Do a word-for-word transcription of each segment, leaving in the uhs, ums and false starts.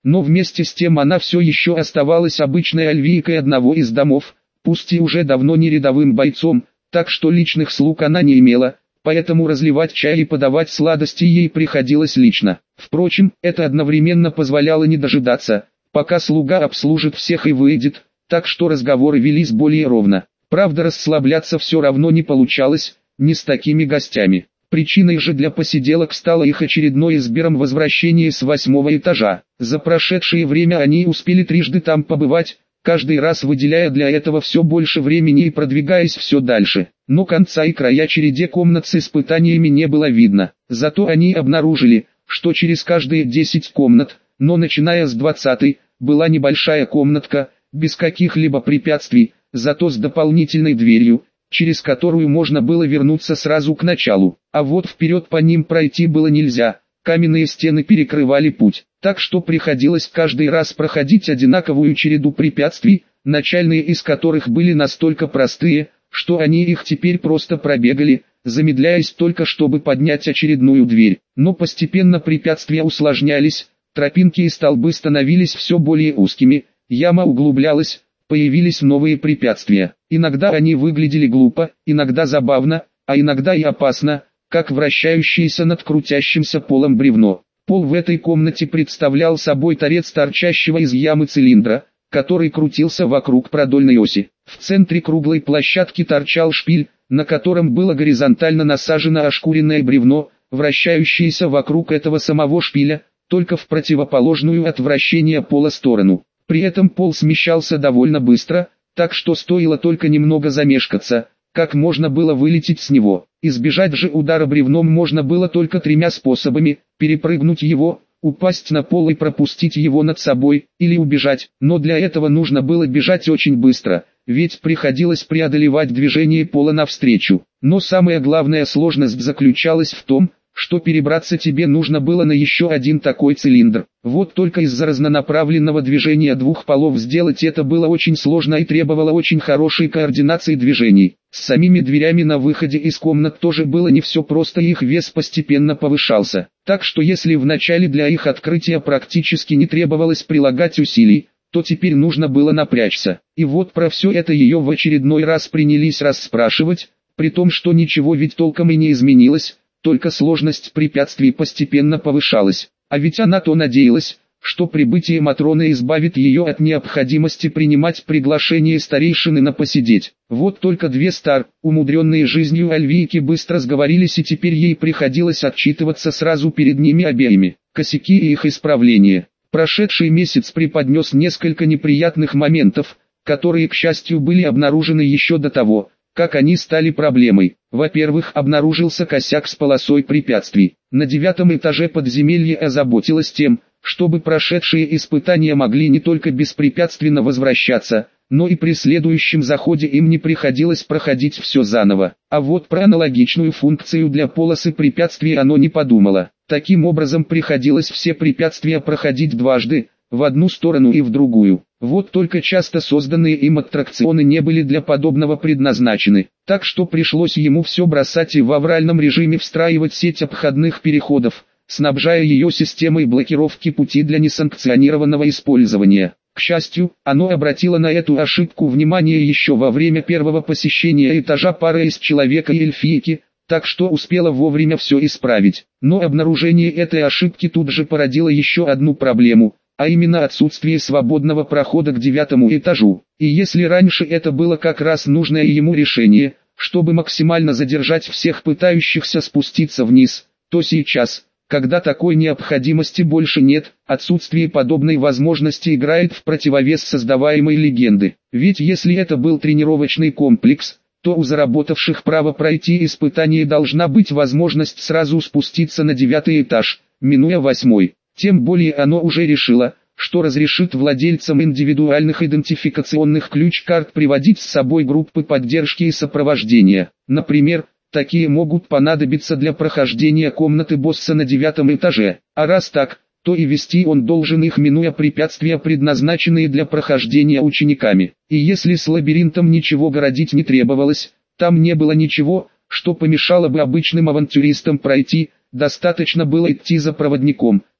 но вместе с тем она все еще оставалась обычной альвийкой одного из домов, пусть и уже давно не рядовым бойцом, так что личных слуг она не имела, поэтому разливать чай и подавать сладости ей приходилось лично. Впрочем, это одновременно позволяло не дожидаться, пока слуга обслужит всех и выйдет, так что разговоры велись более ровно. Правда, расслабляться все равно не получалось, не с такими гостями. Причиной же для посиделок стало их очередное с Бером возвращение с восьмого этажа. За прошедшее время они успели трижды там побывать, каждый раз выделяя для этого все больше времени и продвигаясь все дальше. Но конца и края череде комнат с испытаниями не было видно. Зато они обнаружили, что через каждые десять комнат, но начиная с двадцатой, была небольшая комнатка, без каких-либо препятствий, зато с дополнительной дверью, через которую можно было вернуться сразу к началу. А вот вперед по ним пройти было нельзя, каменные стены перекрывали путь, так что приходилось каждый раз проходить одинаковую череду препятствий, начальные из которых были настолько простые, что они их теперь просто пробегали, замедляясь только чтобы поднять очередную дверь. Но постепенно препятствия усложнялись, тропинки и столбы становились все более узкими, яма углублялась, появились новые препятствия. Иногда они выглядели глупо, иногда забавно, а иногда и опасно, как вращающееся над крутящимся полом бревно. Пол в этой комнате представлял собой торец торчащего из ямы цилиндра, который крутился вокруг продольной оси. В центре круглой площадки торчал шпиль, на котором было горизонтально насажено ошкуренное бревно, вращающееся вокруг этого самого шпиля, только в противоположную от вращения пола сторону. При этом пол смещался довольно быстро, так что стоило только немного замешкаться, как можно было вылететь с него. Избежать же удара бревном можно было только тремя способами: перепрыгнуть его, упасть на пол и пропустить его над собой, или убежать. Но для этого нужно было бежать очень быстро, ведь приходилось преодолевать движение пола навстречу. Но самая главная сложность заключалась в том, что перебраться тебе нужно было на еще один такой цилиндр. Вот только из-за разнонаправленного движения двух полов сделать это было очень сложно и требовало очень хорошей координации движений. С самими дверями на выходе из комнат тоже было не все просто, и их вес постепенно повышался. Так что если в начале для их открытия практически не требовалось прилагать усилий, то теперь нужно было напрячься. И вот про все это ее в очередной раз принялись расспрашивать, при том, что ничего ведь толком и не изменилось, только сложность препятствий постепенно повышалась. А ведь она то надеялась, что прибытие Матроны избавит ее от необходимости принимать приглашение старейшины на посидеть. Вот только две стар, умудренные жизнью альвийки быстро сговорились, и теперь ей приходилось отчитываться сразу перед ними обеими. Косяки и их исправление. Прошедший месяц преподнес несколько неприятных моментов, которые, к счастью, были обнаружены еще до того, как они стали проблемой. Во-первых, обнаружился косяк с полосой препятствий. На девятом этаже подземелье озаботилось тем, чтобы прошедшие испытания могли не только беспрепятственно возвращаться, но и при следующем заходе им не приходилось проходить все заново. А вот про аналогичную функцию для полосы препятствий оно не подумало. Таким образом приходилось все препятствия проходить дважды, в одну сторону и в другую. Вот только часто созданные им аттракционы не были для подобного предназначены, так что пришлось ему все бросать и в авральном режиме встраивать сеть обходных переходов, снабжая ее системой блокировки пути для несанкционированного использования. К счастью, оно обратило на эту ошибку внимание еще во время первого посещения этажа пары из человека и эльфийки, так что успела вовремя все исправить. Но обнаружение этой ошибки тут же породило еще одну проблему, а именно отсутствие свободного прохода к девятому этажу. И если раньше это было как раз нужное ему решение, чтобы максимально задержать всех пытающихся спуститься вниз, то сейчас, когда такой необходимости больше нет, отсутствие подобной возможности играет в противовес создаваемой легенды. Ведь если это был тренировочный комплекс, то у заработавших право пройти испытание должна быть возможность сразу спуститься на девятый этаж, минуя восьмой. Тем более оно уже решило, что разрешит владельцам индивидуальных идентификационных ключ-карт приводить с собой группы поддержки и сопровождения. Например, такие могут понадобиться для прохождения комнаты босса на девятом этаже. А раз так, то и вести он должен их, минуя препятствия, предназначенные для прохождения учениками. И если с лабиринтом ничего городить не требовалось, там не было ничего, что помешало бы обычным авантюристам пройти, достаточно было идти за проводником,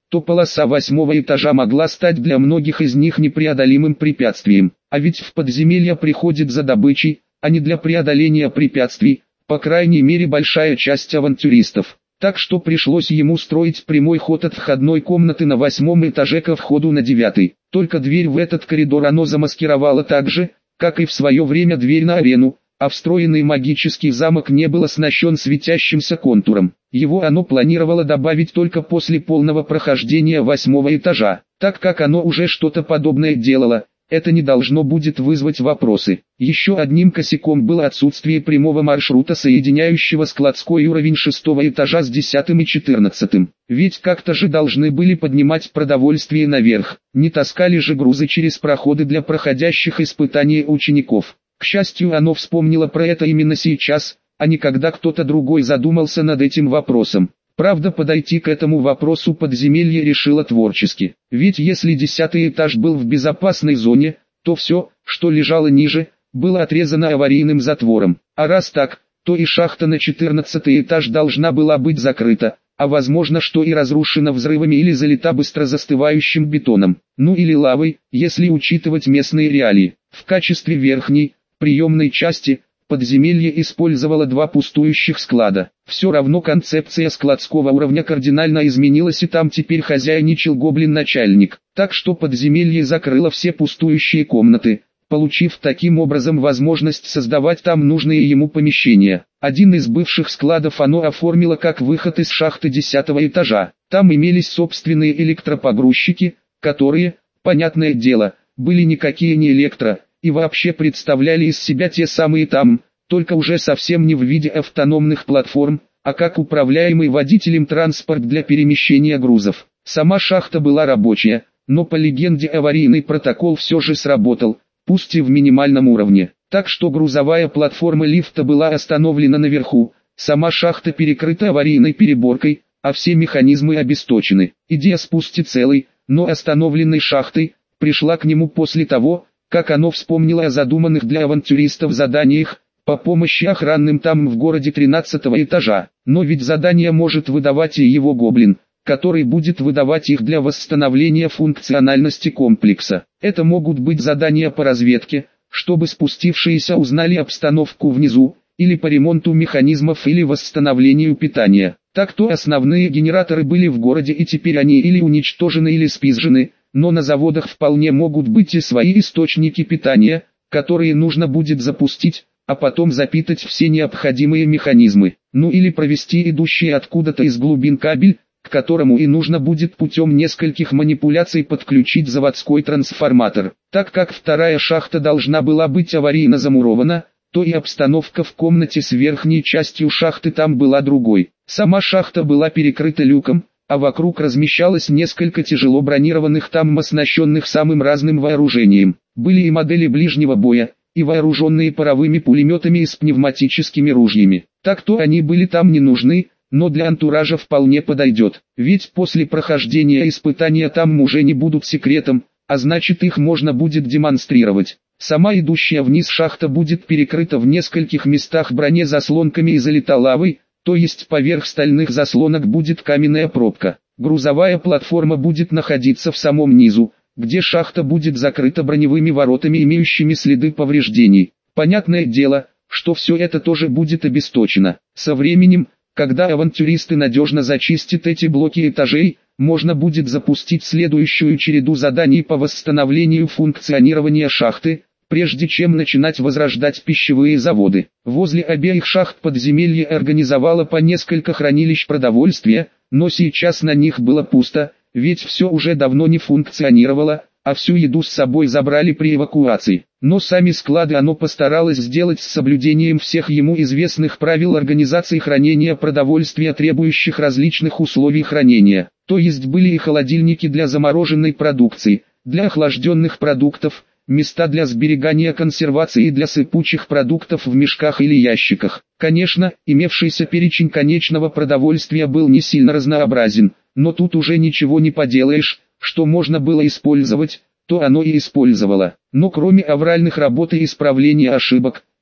то полоса восьмого этажа могла стать для многих из них непреодолимым препятствием. А ведь в подземелье приходит за добычей, а не для преодоления препятствий, по крайней мере большая часть авантюристов. Так что пришлось ему строить прямой ход от входной комнаты на восьмом этаже ко входу на девятый. Только дверь в этот коридор оно замаскировало так же, как и в свое время дверь на арену, а встроенный магический замок не был оснащен светящимся контуром. Его оно планировало добавить только после полного прохождения восьмого этажа. Так как оно уже что-то подобное делало, это не должно будет вызвать вопросы. Еще одним косяком было отсутствие прямого маршрута, соединяющего складской уровень шестого этажа с десятым и четырнадцатым. Ведь как-то же должны были поднимать продовольствие наверх, не таскали же грузы через проходы для проходящих испытаний учеников. К счастью, оно вспомнило про это именно сейчас, а не когда кто-то другой задумался над этим вопросом. Правда, подойти к этому вопросу подземелье решило творчески. Ведь если десятый этаж был в безопасной зоне, то все, что лежало ниже, было отрезано аварийным затвором. А раз так, то и шахта на четырнадцатый этаж должна была быть закрыта, а возможно, что и разрушена взрывами или залита быстро застывающим бетоном, ну или лавой, если учитывать местные реалии. В качестве верхней, приемной части, подземелье использовало два пустующих склада. Все равно концепция складского уровня кардинально изменилась, и там теперь хозяйничал гоблин-начальник. Так что подземелье закрыло все пустующие комнаты, получив таким образом возможность создавать там нужные ему помещения. Один из бывших складов оно оформило как выход из шахты десятого этажа. Там имелись собственные электропогрузчики, которые, понятное дело, были никакие не электро, и вообще представляли из себя те самые там, только уже совсем не в виде автономных платформ, а как управляемый водителем транспорт для перемещения грузов. Сама шахта была рабочая, но по легенде аварийный протокол все же сработал, пусть и в минимальном уровне. Так что грузовая платформа лифта была остановлена наверху, сама шахта перекрыта аварийной переборкой, а все механизмы обесточены. Идея спусти целой, но остановленной шахтой, пришла к нему после того, как оно вспомнило о задуманных для авантюристов заданиях по помощи охранным там в городе тринадцатого этажа. Но ведь задание может выдавать и его гоблин, который будет выдавать их для восстановления функциональности комплекса. Это могут быть задания по разведке, чтобы спустившиеся узнали обстановку внизу, или по ремонту механизмов или восстановлению питания. Так-то основные генераторы были в городе, и теперь они или уничтожены, или спизжены. Но на заводах вполне могут быть и свои источники питания, которые нужно будет запустить, а потом запитать все необходимые механизмы. Ну или провести идущий откуда-то из глубин кабель, к которому и нужно будет путем нескольких манипуляций подключить заводской трансформатор. Так как вторая шахта должна была быть аварийно замурована, то и обстановка в комнате с верхней частью шахты там была другой. Сама шахта была перекрыта люком, а вокруг размещалось несколько тяжело бронированных там оснащенных самым разным вооружением. Были и модели ближнего боя, и вооруженные паровыми пулеметами и с пневматическими ружьями. Так-то они были там не нужны, но для антуража вполне подойдет. Ведь после прохождения испытания там уже не будут секретом, а значит их можно будет демонстрировать. Сама идущая вниз шахта будет перекрыта в нескольких местах бронезаслонками и залита лавой, то есть поверх стальных заслонок будет каменная пробка. Грузовая платформа будет находиться в самом низу, где шахта будет закрыта броневыми воротами, имеющими следы повреждений. Понятное дело, что все это тоже будет обесточено. Со временем, когда авантюристы надежно зачистят эти блоки этажей, можно будет запустить следующую череду заданий по восстановлению функционирования шахты, прежде чем начинать возрождать пищевые заводы. Возле обеих шахт подземелье организовало по несколько хранилищ продовольствия, но сейчас на них было пусто, ведь все уже давно не функционировало, а всю еду с собой забрали при эвакуации. Но сами склады оно постаралось сделать с соблюдением всех ему известных правил организации хранения продовольствия, требующих различных условий хранения. То есть были и холодильники для замороженной продукции, для охлажденных продуктов, места для сберегания консервации и для сыпучих продуктов в мешках или ящиках. Конечно, имевшийся перечень конечного продовольствия был не сильно разнообразен, но тут уже ничего не поделаешь, что можно было использовать, то оно и использовало. Но кроме авральных работ и исправления ошибок,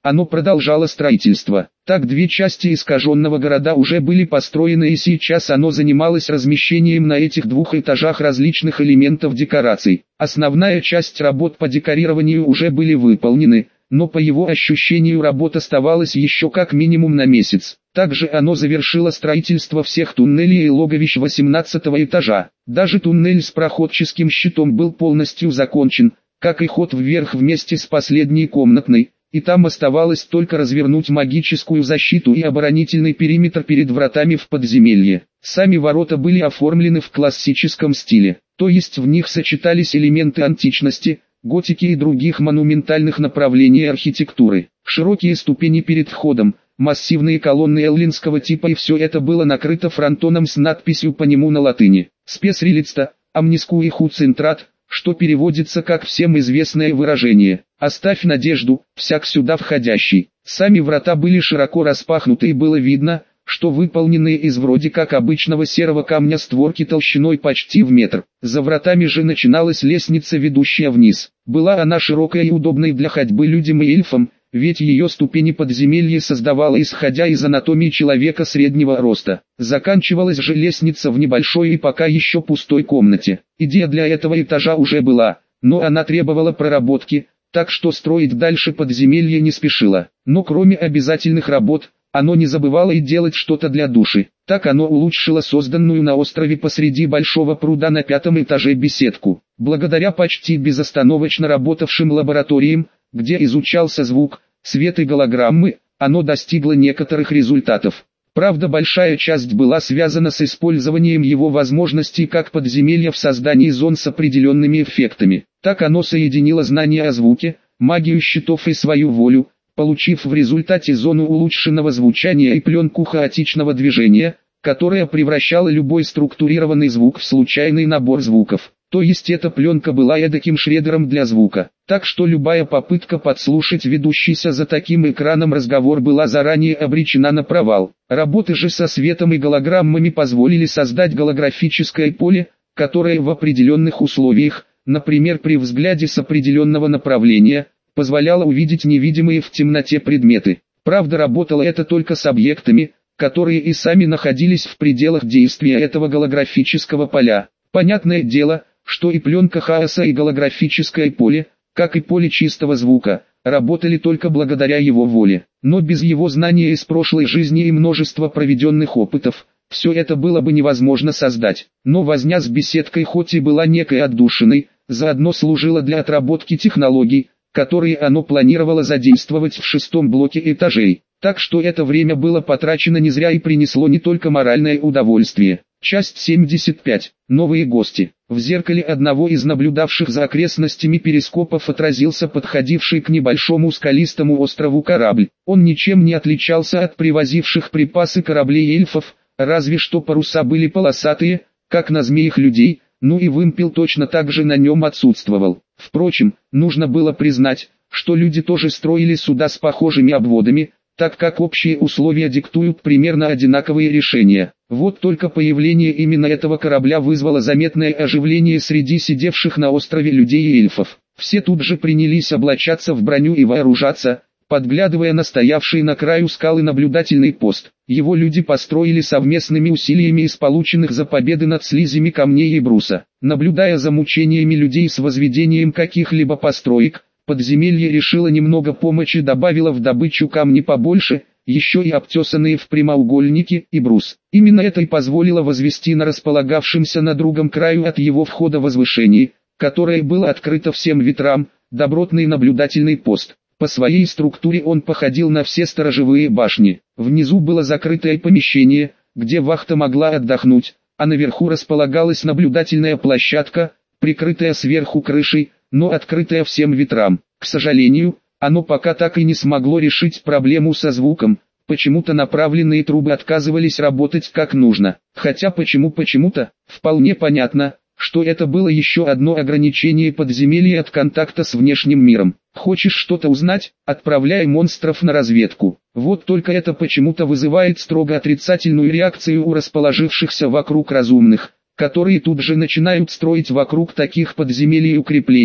оно продолжало строительство. Так две части искаженного города уже были построены, и сейчас оно занималось размещением на этих двух этажах различных элементов декораций. Основная часть работ по декорированию уже были выполнены, но по его ощущению работ оставалось еще как минимум на месяц. Также оно завершило строительство всех туннелей и логовищ восемнадцатого этажа. Даже туннель с проходческим щитом был полностью закончен, как и ход вверх вместе с последней комнатной, и там оставалось только развернуть магическую защиту и оборонительный периметр перед вратами в подземелье. Сами ворота были оформлены в классическом стиле, то есть в них сочетались элементы античности, готики и других монументальных направлений архитектуры. Широкие ступени перед входом, массивные колонны эллинского типа, и все это было накрыто фронтоном с надписью по нему на латыни «Спес релиста, амнискуи хуцентрат», что переводится как всем известное выражение «Оставь надежду, всяк сюда входящий». Сами врата были широко распахнуты, и было видно, что выполненные из вроде как обычного серого камня створки толщиной почти в метр. За вратами же начиналась лестница, ведущая вниз. Была она широкая и удобной для ходьбы людям и эльфам, ведь ее ступени подземелье создавало, исходя из анатомии человека среднего роста. Заканчивалась же лестница в небольшой и пока еще пустой комнате. Идея для этого этажа уже была, но она требовала проработки, так что строить дальше подземелье не спешило. Но кроме обязательных работ, оно не забывало и делать что-то для души. Так оно улучшило созданную на острове посреди большого пруда на пятом этаже беседку. Благодаря почти безостановочно работавшим лабораториям, где изучался звук, свет и голограммы, оно достигло некоторых результатов. Правда, большая часть была связана с использованием его возможностей как подземелья в создании зон с определенными эффектами. Так оно соединило знания о звуке, магию щитов и свою волю, получив в результате зону улучшенного звучания и пленку хаотичного движения, которая превращала любой структурированный звук в случайный набор звуков. То есть эта пленка была эдаким шредером для звука. Так что любая попытка подслушать ведущийся за таким экраном разговор была заранее обречена на провал. Работы же со светом и голограммами позволили создать голографическое поле, которое в определенных условиях, например при взгляде с определенного направления, позволяло увидеть невидимые в темноте предметы. Правда, работало это только с объектами, которые и сами находились в пределах действия этого голографического поля. Понятное дело, что и пленка хаоса и голографическое поле, как и поле чистого звука, работали только благодаря его воле. Но без его знания из прошлой жизни и множества проведенных опытов, все это было бы невозможно создать. Но возня с беседкой хоть и была некой отдушиной, заодно служила для отработки технологий, которые оно планировало задействовать в шестом блоке этажей. Так что это время было потрачено не зря и принесло не только моральное удовольствие. Часть семьдесят пять. Новые гости. В зеркале одного из наблюдавших за окрестностями перископов отразился подходивший к небольшому скалистому острову корабль. Он ничем не отличался от привозивших припасы кораблей эльфов, разве что паруса были полосатые, как на змеях людей, ну и вымпел точно так же на нем отсутствовал. Впрочем, нужно было признать, что люди тоже строили суда с похожими обводами, так как общие условия диктуют примерно одинаковые решения. Вот только появление именно этого корабля вызвало заметное оживление среди сидевших на острове людей и эльфов. Все тут же принялись облачаться в броню и вооружаться, подглядывая на стоявший на краю скалы наблюдательный пост. Его люди построили совместными усилиями из полученных за победы над слизями камней и бруса. Наблюдая за мучениями людей с возведением каких-либо построек, подземелье решило немного помочи и добавило в добычу камни побольше, еще и обтесанные в прямоугольники и брус. Именно это и позволило возвести на располагавшемся на другом краю от его входа возвышении, которое было открыто всем ветрам, добротный наблюдательный пост. По своей структуре он походил на все сторожевые башни. Внизу было закрытое помещение, где вахта могла отдохнуть, а наверху располагалась наблюдательная площадка, прикрытая сверху крышей, но открытая всем ветрам. К сожалению, оно пока так и не смогло решить проблему со звуком, почему-то направленные трубы отказывались работать как нужно. Хотя почему почему-то, вполне понятно, что это было еще одно ограничение подземелья от контакта с внешним миром. Хочешь что-то узнать? Отправляй монстров на разведку. Вот только это почему-то вызывает строго отрицательную реакцию у расположившихся вокруг разумных, которые тут же начинают строить вокруг таких подземелий укрепления,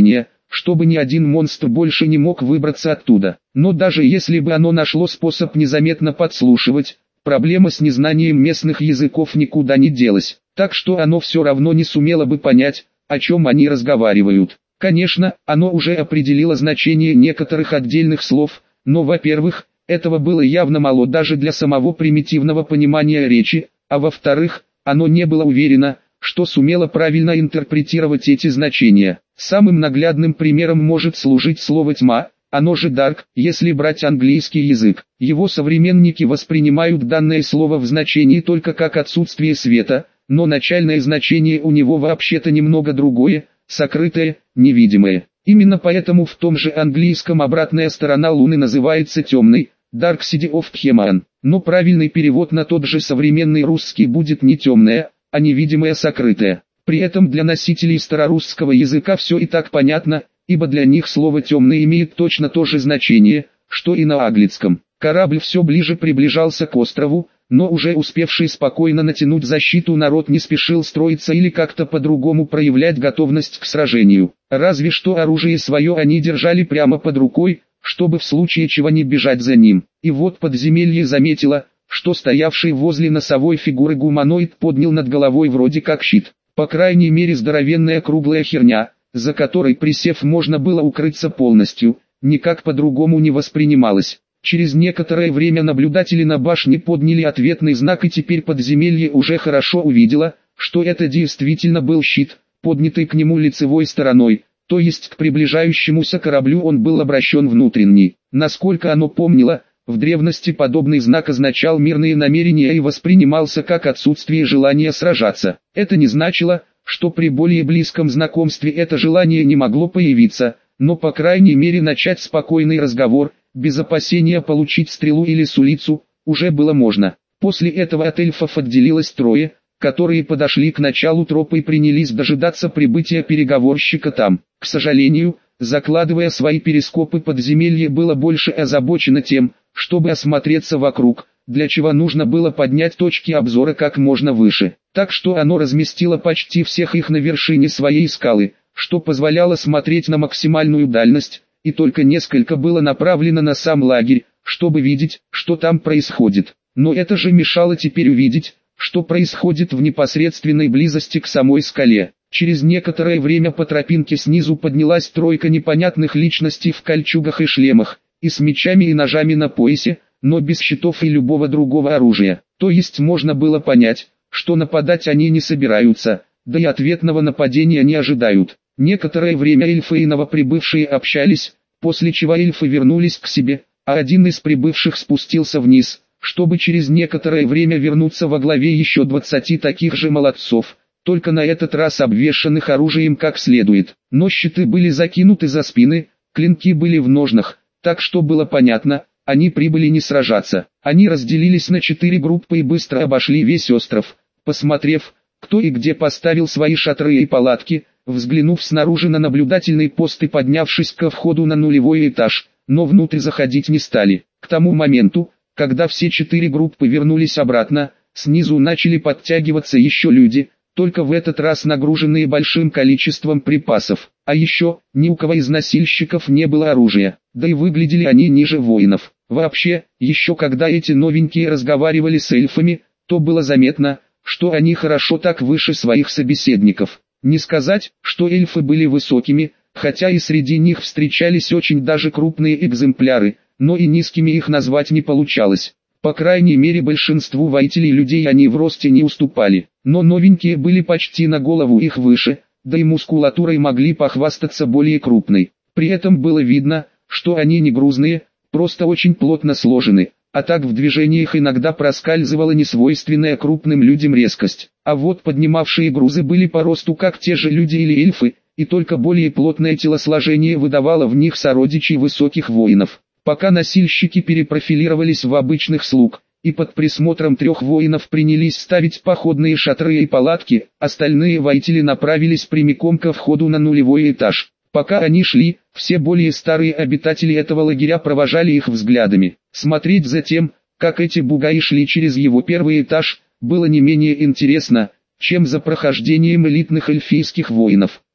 чтобы ни один монстр больше не мог выбраться оттуда. Но даже если бы оно нашло способ незаметно подслушивать, проблема с незнанием местных языков никуда не делась, так что оно все равно не сумело бы понять, о чем они разговаривают. Конечно, оно уже определило значение некоторых отдельных слов, но, во-первых, этого было явно мало даже для самого примитивного понимания речи, а во-вторых, оно не было уверено, что сумело правильно интерпретировать эти значения. Самым наглядным примером может служить слово «тьма», оно же «dark», если брать английский язык. Его современники воспринимают данное слово в значении только как отсутствие света, но начальное значение у него вообще-то немного другое, сокрытое, невидимое. Именно поэтому в том же английском обратная сторона Луны называется темной, Dark Side of the Moon. Но правильный перевод на тот же современный русский будет не темная, а невидимая сокрытая. При этом для носителей старорусского языка все и так понятно, ибо для них слово «темный» имеет точно то же значение, что и на английском. Корабль все ближе приближался к острову, но уже успевший спокойно натянуть защиту народ не спешил строиться или как-то по-другому проявлять готовность к сражению. Разве что оружие свое они держали прямо под рукой, чтобы в случае чего не бежать за ним. И вот подземелье заметило, что стоявший возле носовой фигуры гуманоид поднял над головой вроде как щит. По крайней мере здоровенная круглая херня, за которой присев можно было укрыться полностью, никак по-другому не воспринималось. Через некоторое время наблюдатели на башне подняли ответный знак, и теперь подземелье уже хорошо увидело, что это действительно был щит, поднятый к нему лицевой стороной, то есть к приближающемуся кораблю он был обращен внутренний. Насколько оно помнило, в древности подобный знак означал мирные намерения и воспринимался как отсутствие желания сражаться. Это не значило, что при более близком знакомстве это желание не могло появиться, но по крайней мере начать спокойный разговор, без опасения получить стрелу или сулицу, уже было можно. После этого от эльфов отделилось трое, которые подошли к началу тропы и принялись дожидаться прибытия переговорщика там. К сожалению, закладывая свои перископы, подземелье было больше озабочено тем, чтобы осмотреться вокруг, для чего нужно было поднять точки обзора как можно выше. Так что оно разместило почти всех их на вершине своей скалы, что позволяло смотреть на максимальную дальность, и только несколько было направлено на сам лагерь, чтобы видеть, что там происходит. Но это же мешало теперь увидеть, что происходит в непосредственной близости к самой скале. Через некоторое время по тропинке снизу поднялась тройка непонятных личностей в кольчугах и шлемах, и с мечами и ножами на поясе, но без щитов и любого другого оружия. То есть можно было понять, что нападать они не собираются, да и ответного нападения не ожидают. Некоторое время эльфы и новоприбывшие общались, после чего эльфы вернулись к себе, а один из прибывших спустился вниз, чтобы через некоторое время вернуться во главе еще двадцати таких же молодцов, только на этот раз обвешанных оружием как следует. Но щиты были закинуты за спины, клинки были в ножнах, так что было понятно, они прибыли не сражаться. Они разделились на четыре группы и быстро обошли весь остров, посмотрев, кто и где поставил свои шатры и палатки, взглянув снаружи на наблюдательный пост и поднявшись ко входу на нулевой этаж, но внутрь заходить не стали. К тому моменту, когда все четыре группы вернулись обратно, снизу начали подтягиваться еще люди, только в этот раз нагруженные большим количеством припасов. А еще, ни у кого из носильщиков не было оружия, да и выглядели они ниже воинов. Вообще, еще когда эти новенькие разговаривали с эльфами, то было заметно, что они хорошо так выше своих собеседников. Не сказать, что эльфы были высокими, хотя и среди них встречались очень даже крупные экземпляры, но и низкими их назвать не получалось. По крайней мере большинству воителей людей они в росте не уступали, но новенькие были почти на голову их выше, да и мускулатурой могли похвастаться более крупной. При этом было видно, что они не грузные, просто очень плотно сложены, а так в движениях иногда проскальзывала несвойственная крупным людям резкость. А вот поднимавшие грузы были по росту как те же люди или эльфы, и только более плотное телосложение выдавало в них сородичей высоких воинов. Пока носильщики перепрофилировались в обычных слуг, и под присмотром трех воинов принялись ставить походные шатры и палатки, остальные воители направились прямиком ко входу на нулевой этаж. Пока они шли, все более старые обитатели этого лагеря провожали их взглядами. Смотреть за тем, как эти бугаи шли через его первый этаж, было не менее интересно, чем за прохождением элитных эльфийских воинов.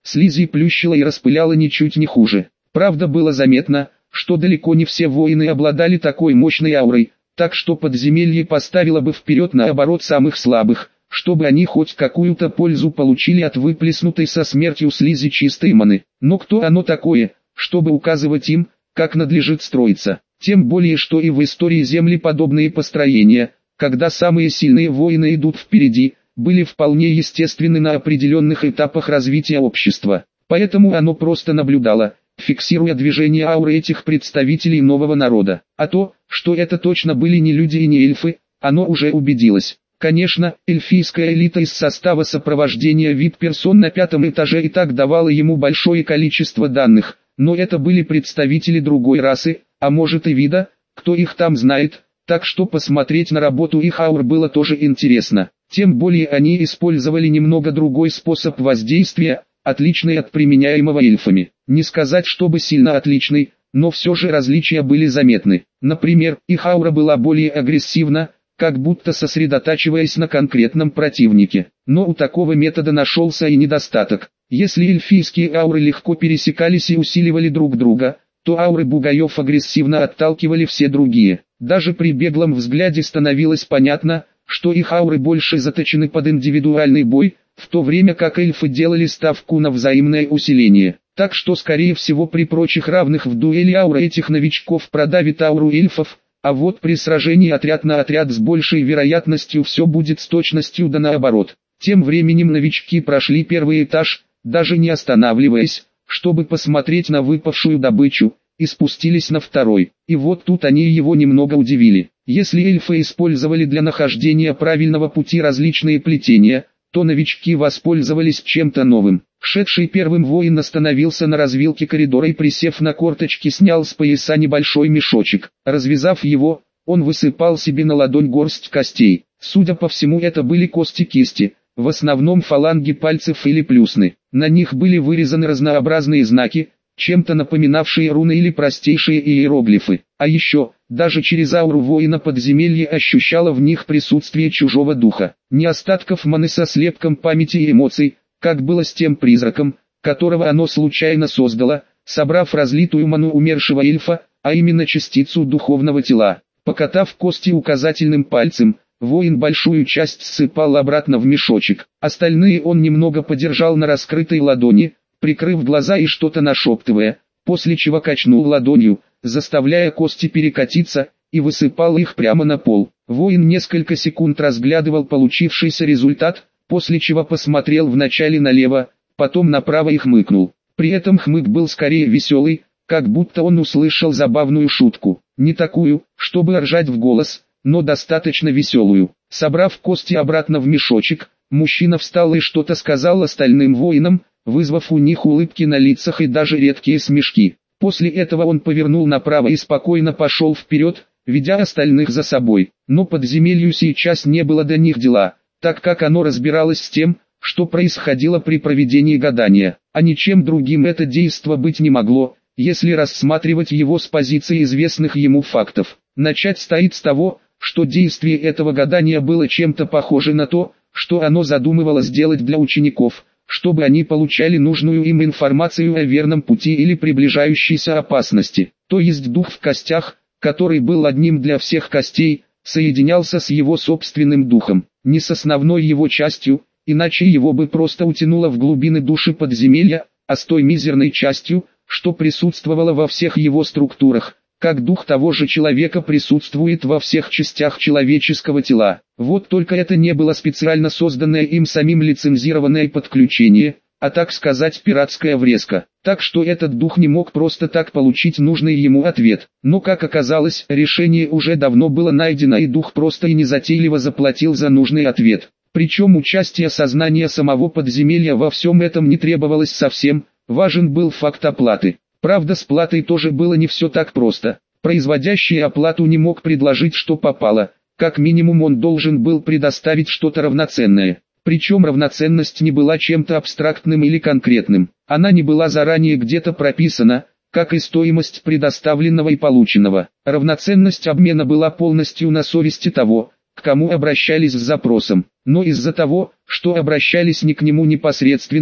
слизи плющила и распыляла ничуть не хуже. Правда, было заметно, что далеко не все воины обладали такой мощной аурой, так что подземелье поставило бы вперед наоборот самых слабых, чтобы они хоть какую-то пользу получили от выплеснутой со смертью слизи чистой маны. Но кто оно такое, чтобы указывать им, как надлежит строиться? Тем более, что и в истории Земли подобные построения, когда самые сильные воины идут впереди, были вполне естественны на определенных этапах развития общества. Поэтому оно просто наблюдало, фиксируя движение ауры этих представителей нового народа. А то, что это точно были не люди и не эльфы, оно уже убедилось. Конечно, эльфийская элита из состава сопровождения ви ай пи-персон на пятом этаже и так давала ему большое количество данных, но это были представители другой расы, а может и вида, кто их там знает, так что посмотреть на работу их аур было тоже интересно. Тем более они использовали немного другой способ воздействия, отличный от применяемого эльфами. Не сказать, чтобы сильно отличный, но все же различия были заметны. Например, их аура была более агрессивна, как будто сосредотачиваясь на конкретном противнике. Но у такого метода нашелся и недостаток. Если эльфийские ауры легко пересекались и усиливали друг друга, то ауры бугаев агрессивно отталкивали все другие. Даже при беглом взгляде становилось понятно, что их ауры больше заточены под индивидуальный бой, в то время как эльфы делали ставку на взаимное усиление. Так что скорее всего при прочих равных в дуэли аура этих новичков продавит ауру эльфов, а вот при сражении отряд на отряд с большей вероятностью все будет с точностью да наоборот. Тем временем новички прошли первый этаж, даже не останавливаясь, чтобы посмотреть на выпавшую добычу, и спустились на второй. И вот тут они его немного удивили. Если эльфы использовали для нахождения правильного пути различные плетения, то новички воспользовались чем-то новым. Шедший первым воин остановился на развилке коридора и, присев на корточки, снял с пояса небольшой мешочек. Развязав его, он высыпал себе на ладонь горсть костей. Судя по всему, это были кости кисти, в основном фаланги пальцев или плюсны. На них были вырезаны разнообразные знаки, чем-то напоминавшие руны или простейшие иероглифы. А еще, даже через ауру воина подземелье ощущало в них присутствие чужого духа. Не остатков маны со слепком памяти и эмоций, как было с тем призраком, которого оно случайно создало, собрав разлитую ману умершего эльфа, а именно частицу духовного тела. Покатав кости указательным пальцем, воин большую часть ссыпал обратно в мешочек. Остальные он немного подержал на раскрытой ладони, прикрыв глаза и что-то нашептывая, после чего качнул ладонью, заставляя кости перекатиться, и высыпал их прямо на пол. Воин несколько секунд разглядывал получившийся результат, после чего посмотрел вначале налево, потом направо и хмыкнул. При этом хмык был скорее веселый, как будто он услышал забавную шутку. Не такую, чтобы ржать в голос, но достаточно веселую. Собрав кости обратно в мешочек, мужчина встал и что-то сказал остальным воинам, вызвав у них улыбки на лицах и даже редкие смешки. После этого он повернул направо и спокойно пошел вперед, ведя остальных за собой. Но подземелью сейчас не было до них дела, так как оно разбиралось с тем, что происходило при проведении гадания. А ничем другим это действо быть не могло, если рассматривать его с позиции известных ему фактов. Начать стоит с того, что действие этого гадания было чем-то похоже на то, что оно задумывало сделать для учеников, чтобы они получали нужную им информацию о верном пути или приближающейся опасности. То есть дух в костях, который был одним для всех костей, соединялся с его собственным духом, не с основной его частью, иначе его бы просто утянуло в глубины души подземелья, а с той мизерной частью, что присутствовало во всех его структурах, как дух того же человека присутствует во всех частях человеческого тела. Вот только это не было специально созданное им самим лицензированное подключение, а так сказать пиратская врезка. Так что этот дух не мог просто так получить нужный ему ответ. Но как оказалось, решение уже давно было найдено, и дух просто и незатейливо заплатил за нужный ответ. Причем участие сознания самого подземелья во всем этом не требовалось совсем, важен был факт оплаты. Правда, с платой тоже было не все так просто. Производящий оплату не мог предложить что попало, как минимум он должен был предоставить что-то равноценное. Причем равноценность не была чем-то абстрактным или конкретным. Она не была заранее где-то прописана, как и стоимость предоставленного и полученного. Равноценность обмена была полностью на совести того, к кому обращались с запросом. Но из-за того, что обращались не к нему непосредственно,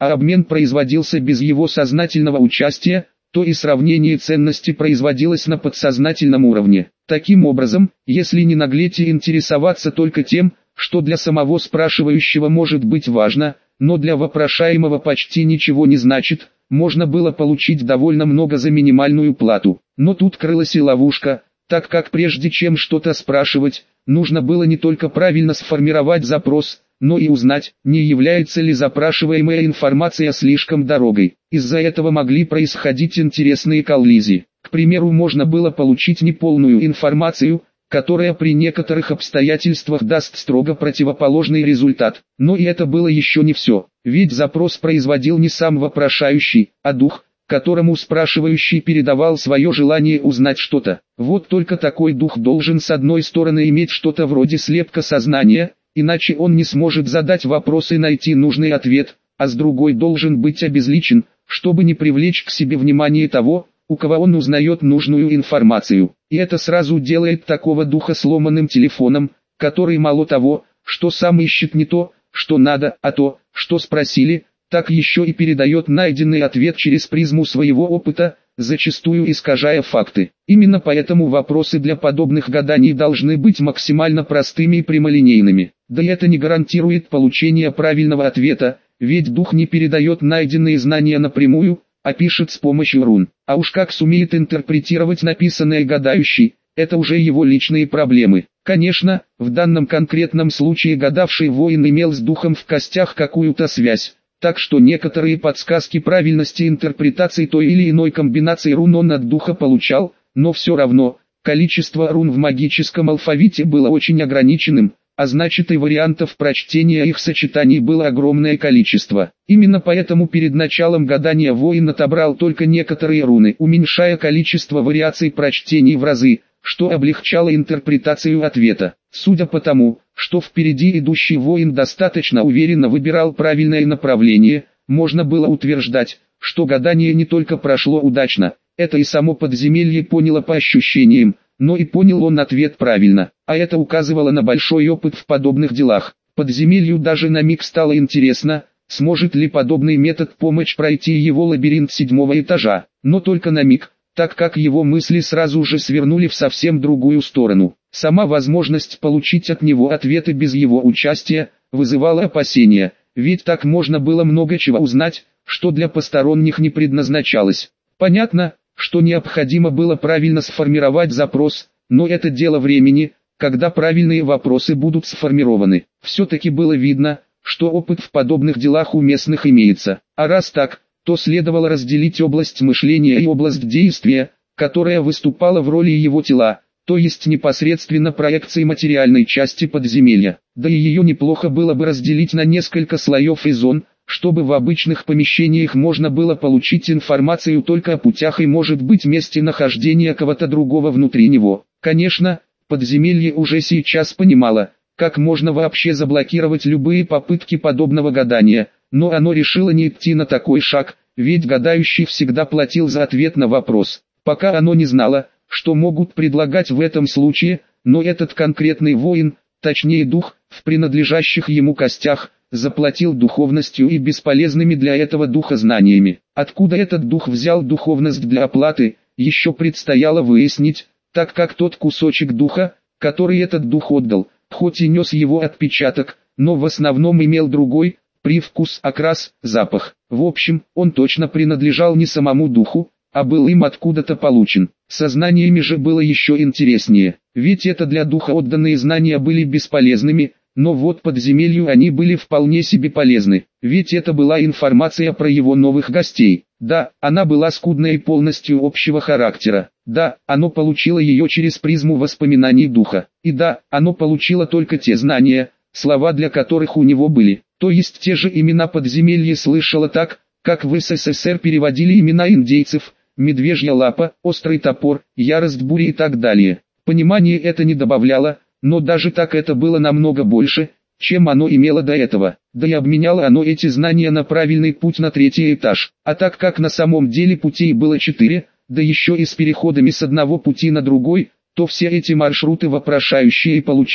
а обмен производился без его сознательного участия, то и сравнение ценностей производилось на подсознательном уровне. Таким образом, если не наглеть и интересоваться только тем, что для самого спрашивающего может быть важно, но для вопрошаемого почти ничего не значит, можно было получить довольно много за минимальную плату. Но тут крылась и ловушка, так как прежде чем что-то спрашивать, нужно было не только правильно сформировать запрос, но и узнать, не является ли запрашиваемая информация слишком дорогой. Из-за этого могли происходить интересные коллизии. К примеру, можно было получить неполную информацию, которая при некоторых обстоятельствах даст строго противоположный результат. Но и это было еще не все, ведь запрос производил не сам вопрошающий, а дух, которому спрашивающий передавал свое желание узнать что-то. Вот только такой дух должен с одной стороны иметь что-то вроде слепка сознания, иначе он не сможет задать вопрос и найти нужный ответ, а с другой должен быть обезличен, чтобы не привлечь к себе внимание того, у кого он узнает нужную информацию. И это сразу делает такого духа сломанным телефоном, который мало того, что сам ищет не то, что надо, а то, что спросили, так еще и передает найденный ответ через призму своего опыта, зачастую искажая факты. Именно поэтому вопросы для подобных гаданий должны быть максимально простыми и прямолинейными. Да и это не гарантирует получение правильного ответа, ведь дух не передает найденные знания напрямую, а пишет с помощью рун. А уж как сумеет интерпретировать написанное гадающий, это уже его личные проблемы. Конечно, в данном конкретном случае гадавший воин имел с духом в костях какую-то связь, так что некоторые подсказки правильности интерпретации той или иной комбинации рун он от духа получал, но все равно, количество рун в магическом алфавите было очень ограниченным, а значит и вариантов прочтения их сочетаний было огромное количество. Именно поэтому перед началом гадания воин отобрал только некоторые руны, уменьшая количество вариаций прочтений в разы, что облегчало интерпретацию ответа. Судя по тому, что впереди идущий воин достаточно уверенно выбирал правильное направление, можно было утверждать, что гадание не только прошло удачно, это и само подземелье поняло по ощущениям, но и понял он ответ правильно, а это указывало на большой опыт в подобных делах. Подземелью даже на миг стало интересно, сможет ли подобный метод помочь пройти его лабиринт седьмого этажа, но только на миг, так как его мысли сразу же свернули в совсем другую сторону. Сама возможность получить от него ответы без его участия вызывала опасения, ведь так можно было много чего узнать, что для посторонних не предназначалось. Понятно, что необходимо было правильно сформировать запрос, но это дело времени, когда правильные вопросы будут сформированы. Все-таки было видно, что опыт в подобных делах у местных имеется. А раз так, то следовало разделить область мышления и область действия, которая выступала в роли его тела, то есть непосредственно проекции материальной части подземелья. Да и ее неплохо было бы разделить на несколько слоев и зон, чтобы в обычных помещениях можно было получить информацию только о путях и может быть месте нахождения кого-то другого внутри него. Конечно, подземелье уже сейчас понимало, как можно вообще заблокировать любые попытки подобного гадания, но оно решило не идти на такой шаг, ведь гадающий всегда платил за ответ на вопрос. Пока оно не знало, что могут предлагать в этом случае, но этот конкретный воин, точнее дух, в принадлежащих ему костях, заплатил духовностью и бесполезными для этого духа знаниями. Откуда этот дух взял духовность для оплаты, еще предстояло выяснить, так как тот кусочек духа, который этот дух отдал, хоть и нес его отпечаток, но в основном имел другой, привкус, окрас, запах. В общем, он точно принадлежал не самому духу, а был им откуда-то получен. Со знаниями же было еще интереснее, ведь это для духа отданные знания были бесполезными, но вот подземелью они были вполне себе полезны, ведь это была информация про его новых гостей. Да, она была скудной и полностью общего характера. Да, оно получило ее через призму воспоминаний духа. И да, оно получило только те знания, слова для которых у него были. То есть те же имена подземелья слышало так, как в СССР переводили имена индейцев, медвежья лапа, острый топор, ярость бури и так далее. Понимание это не добавляло, но даже так это было намного больше, чем оно имело до этого. Да и обменяло оно эти знания на правильный путь на третий этаж. А так как на самом деле путей было четыре, да еще и с переходами с одного пути на другой, то все эти маршруты вопрошающий и получил.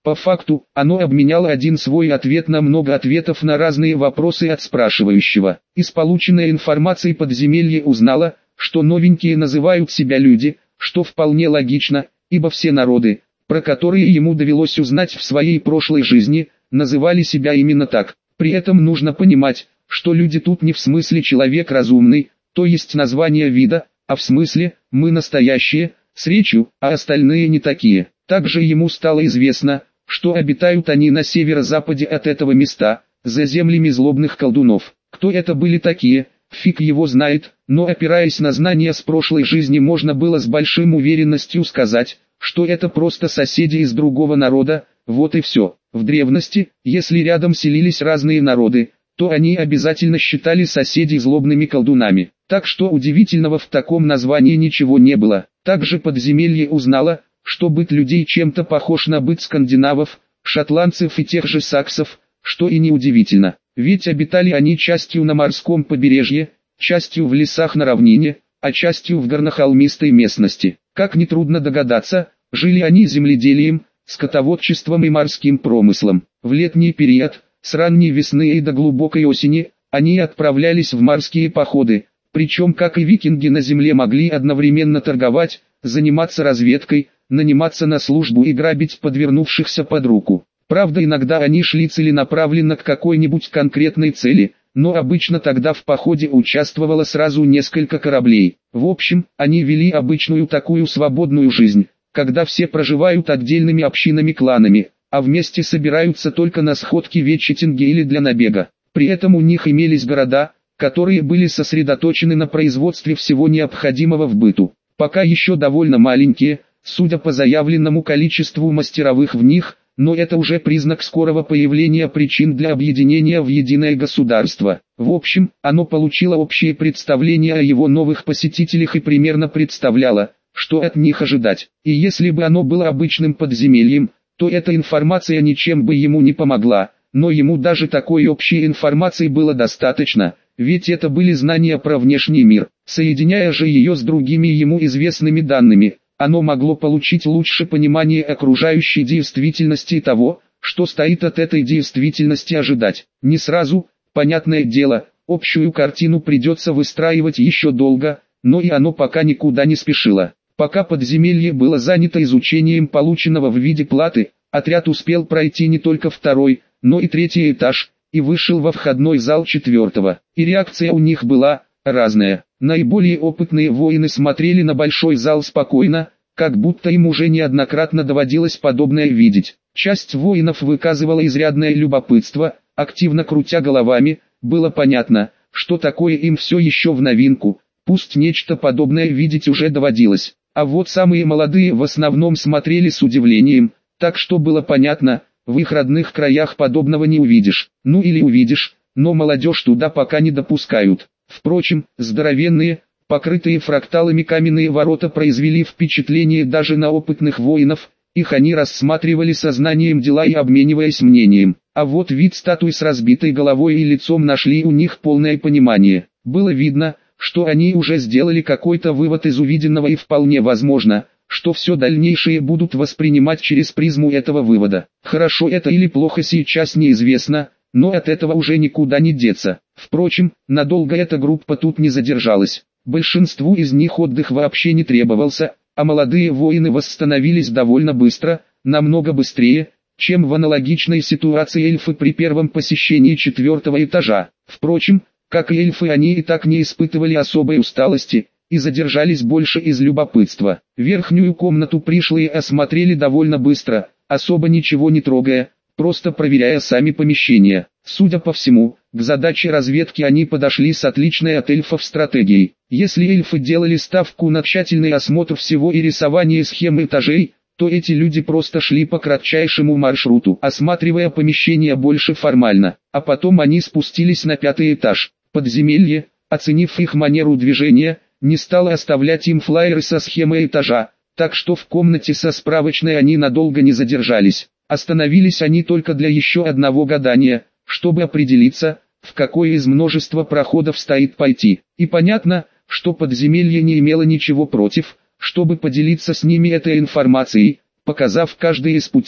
По факту, оно обменяло один свой ответ на много ответов на разные вопросы от спрашивающего. Из полученной информации подземелье узнало, что новенькие называют себя люди, что вполне логично, ибо все народы, про которые ему довелось узнать в своей прошлой жизни, называли себя именно так. При этом нужно понимать, что люди тут не в смысле человек разумный, то есть название вида, а в смысле «мы настоящие», с речью, а остальные не такие. Также ему стало известно, что обитают они на северо-западе от этого места, за землями злобных колдунов. Кто это были такие, фиг его знает, но опираясь на знания с прошлой жизни можно было с большим уверенностью сказать, что это просто соседи из другого народа, вот и все. В древности, если рядом селились разные народы, то они обязательно считали соседей злобными колдунами. Так что удивительного в таком названии ничего не было. Также подземелье узнало, что быт людей чем-то похож на быт скандинавов, шотландцев и тех же саксов, что и неудивительно. Ведь обитали они частью на морском побережье, частью в лесах на равнине, а частью в горнохолмистой местности. Как нетрудно догадаться, жили они земледелием, скотоводчеством и морским промыслом. В летний период, с ранней весны и до глубокой осени, они отправлялись в морские походы, причем как и викинги на земле могли одновременно торговать, заниматься разведкой, наниматься на службу и грабить подвернувшихся под руку. Правда, иногда они шли целенаправленно к какой-нибудь конкретной цели, но обычно тогда в походе участвовало сразу несколько кораблей. В общем, они вели обычную такую свободную жизнь, когда все проживают отдельными общинами-кланами, а вместе собираются только на сходки вечетинги или для набега. При этом у них имелись города, которые были сосредоточены на производстве всего необходимого в быту. Пока еще довольно маленькие, судя по заявленному количеству мастеровых в них, но это уже признак скорого появления причин для объединения в единое государство. В общем, оно получило общее представление о его новых посетителях и примерно представляло, что от них ожидать. И если бы оно было обычным подземельем, то эта информация ничем бы ему не помогла, но ему даже такой общей информации было достаточно, ведь это были знания про внешний мир. Соединяя же ее с другими ему известными данными, оно могло получить лучше понимание окружающей действительности и того, что стоит от этой действительности ожидать. Не сразу, понятное дело, общую картину придется выстраивать еще долго, но и оно пока никуда не спешило. Пока подземелье было занято изучением полученного в виде платы, отряд успел пройти не только второй, но и третий этаж, и вышел во входной зал четвертого. И реакция у них была разная. Наиболее опытные воины смотрели на большой зал спокойно, как будто им уже неоднократно доводилось подобное видеть. Часть воинов выказывала изрядное любопытство, активно крутя головами. Было понятно, что такое им все еще в новинку, пусть нечто подобное видеть уже доводилось. А вот самые молодые в основном смотрели с удивлением, так что было понятно, в их родных краях подобного не увидишь. Ну или увидишь, но молодежь туда пока не допускают. Впрочем, здоровенные, покрытые фракталами каменные ворота произвели впечатление даже на опытных воинов, их они рассматривали сознанием дела и обмениваясь мнением. А вот вид статуи с разбитой головой и лицом нашли у них полное понимание. Было видно, что они уже сделали какой-то вывод из увиденного и вполне возможно, что все дальнейшее будут воспринимать через призму этого вывода. Хорошо это или плохо сейчас неизвестно, но от этого уже никуда не деться. Впрочем, надолго эта группа тут не задержалась. Большинству из них отдых вообще не требовался, а молодые воины восстановились довольно быстро, намного быстрее, чем в аналогичной ситуации эльфы при первом посещении четвертого этажа. Впрочем, как и эльфы, они и так не испытывали особой усталости, и задержались больше из любопытства. Верхнюю комнату пришлые осмотрели довольно быстро, особо ничего не трогая, просто проверяя сами помещения. Судя по всему, к задаче разведки они подошли с отличной от эльфов стратегией. Если эльфы делали ставку на тщательный осмотр всего и рисование схем этажей, то эти люди просто шли по кратчайшему маршруту, осматривая помещения больше формально, а потом они спустились на пятый этаж. Подземелье, оценив их манеру движения, не стало оставлять им флаеры со схемой этажа, так что в комнате со справочной они надолго не задержались. Остановились они только для еще одного гадания, чтобы определиться, в какое из множества проходов стоит пойти. И понятно, что подземелье не имело ничего против, чтобы поделиться с ними этой информацией, показав каждый из путей,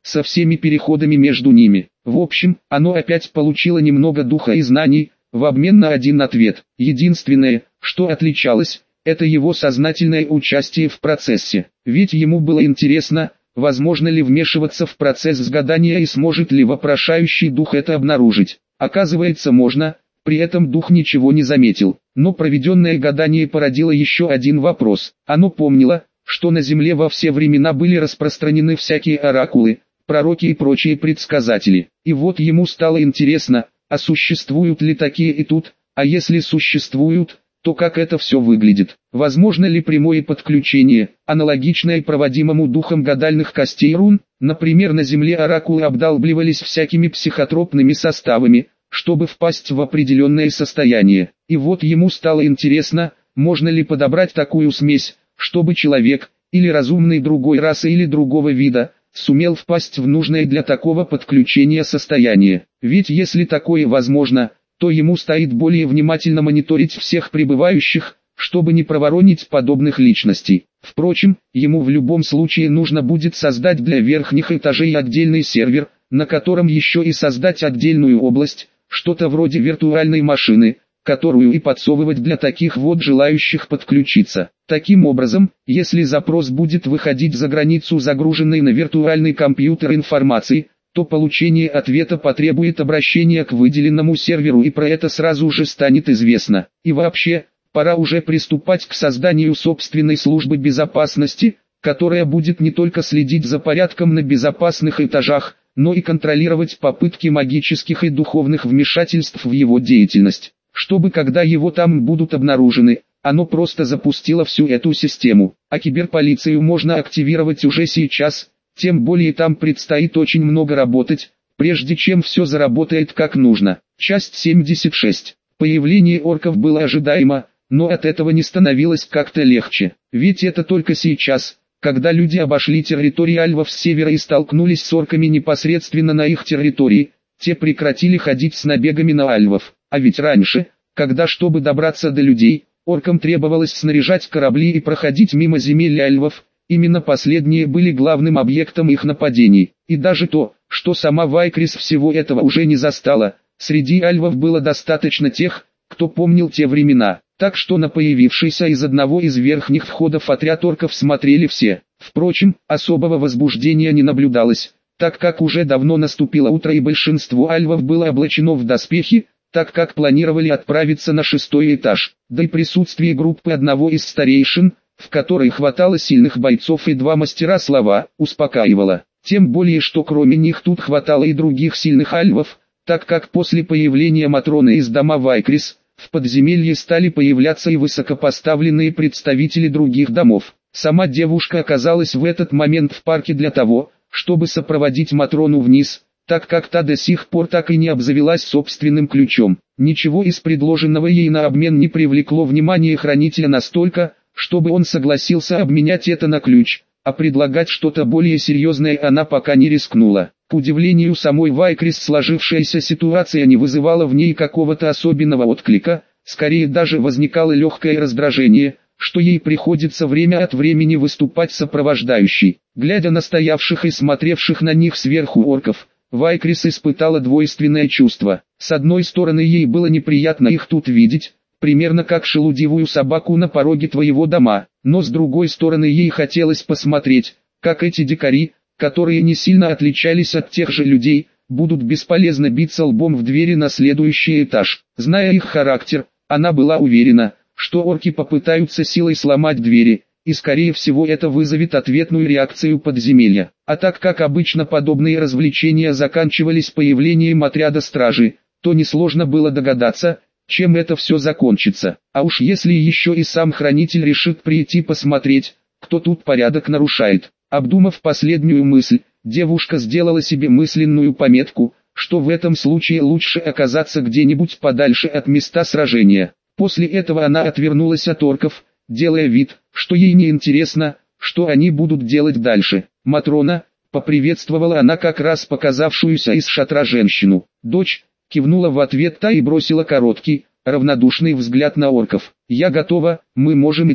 со всеми переходами между ними. В общем, оно опять получило немного духа и знаний, в обмен на один ответ. Единственное, что отличалось, это его сознательное участие в процессе. Ведь ему было интересно, возможно ли вмешиваться в процесс гадания и сможет ли вопрошающий дух это обнаружить. Оказывается, можно, при этом дух ничего не заметил. Но проведенное гадание породило еще один вопрос. Оно помнило, что на Земле во все времена были распространены всякие оракулы, пророки и прочие предсказатели. И вот ему стало интересно, а существуют ли такие и тут, а если существуют, то как это все выглядит? Возможно ли прямое подключение, аналогичное проводимому духом гадальных костей рун? Например, на Земле оракулы обдалбливались всякими психотропными составами, чтобы впасть в определенное состояние. И вот ему стало интересно, можно ли подобрать такую смесь, чтобы человек, или разумный другой расы или другого вида, сумел впасть в нужное для такого подключения состояние. Ведь если такое возможно, то ему стоит более внимательно мониторить всех прибывающих, чтобы не проворонить подобных личностей. Впрочем, ему в любом случае нужно будет создать для верхних этажей отдельный сервер, на котором еще и создать отдельную область, что-то вроде виртуальной машины, которую и подсовывать для таких вот желающих подключиться. Таким образом, если запрос будет выходить за границу загруженной на виртуальный компьютер информации, то получение ответа потребует обращения к выделенному серверу, и про это сразу же станет известно. И вообще, пора уже приступать к созданию собственной службы безопасности, которая будет не только следить за порядком на безопасных этажах, но и контролировать попытки магических и духовных вмешательств в его деятельность. Чтобы когда его там будут обнаружены, оно просто запустило всю эту систему. А киберполицию можно активировать уже сейчас, тем более там предстоит очень много работать, прежде чем все заработает как нужно. Часть семьдесят шесть. Появление орков было ожидаемо, но от этого не становилось как-то легче. Ведь это только сейчас, когда люди обошли территории альвов с севера и столкнулись с орками непосредственно на их территории, те прекратили ходить с набегами на альвов. А ведь раньше, когда чтобы добраться до людей, оркам требовалось снаряжать корабли и проходить мимо земель альвов, именно последние были главным объектом их нападений. И даже то, что сама Вайкрис всего этого уже не застала, среди альвов было достаточно тех, кто помнил те времена. Так что на появившийся из одного из верхних входов отряд орков смотрели все. Впрочем, особого возбуждения не наблюдалось, так как уже давно наступило утро и большинство альвов было облачено в доспехи, так как планировали отправиться на шестой этаж. Да и присутствие группы одного из старейшин, в которой хватало сильных бойцов и два мастера слова, успокаивало. Тем более, что кроме них тут хватало и других сильных альвов, так как после появления Матроны из дома Вайкрис, в подземелье стали появляться и высокопоставленные представители других домов. Сама девушка оказалась в этот момент в парке для того, чтобы сопроводить Матрону вниз, так как та до сих пор так и не обзавелась собственным ключом. Ничего из предложенного ей на обмен не привлекло внимание хранителя настолько, чтобы он согласился обменять это на ключ, а предлагать что-то более серьезное она пока не рискнула. К удивлению самой Вайкрис сложившаяся ситуация не вызывала в ней какого-то особенного отклика, скорее даже возникало легкое раздражение, что ей приходится время от времени выступать сопровождающей. Глядя на стоявших и смотревших на них сверху орков, Вайкрис испытала двойственное чувство. С одной стороны, ей было неприятно их тут видеть, примерно как шелудивую собаку на пороге твоего дома, но с другой стороны ей хотелось посмотреть, как эти дикари, которые не сильно отличались от тех же людей, будут бесполезно биться лбом в двери на следующий этаж. Зная их характер, она была уверена, что орки попытаются силой сломать двери, и скорее всего это вызовет ответную реакцию подземелья. А так как обычно подобные развлечения заканчивались появлением отряда стражи, то несложно было догадаться, чем это все закончится. А уж если еще и сам хранитель решит прийти посмотреть, кто тут порядок нарушает. Обдумав последнюю мысль, девушка сделала себе мысленную пометку, что в этом случае лучше оказаться где-нибудь подальше от места сражения. После этого она отвернулась от орков, делая вид, что ей не интересно, что они будут делать дальше. «Матрона», — поприветствовала она как раз показавшуюся из шатра женщину. Дочь кивнула в ответ та и бросила короткий, равнодушный взгляд на орков. «Я готова, мы можем идти».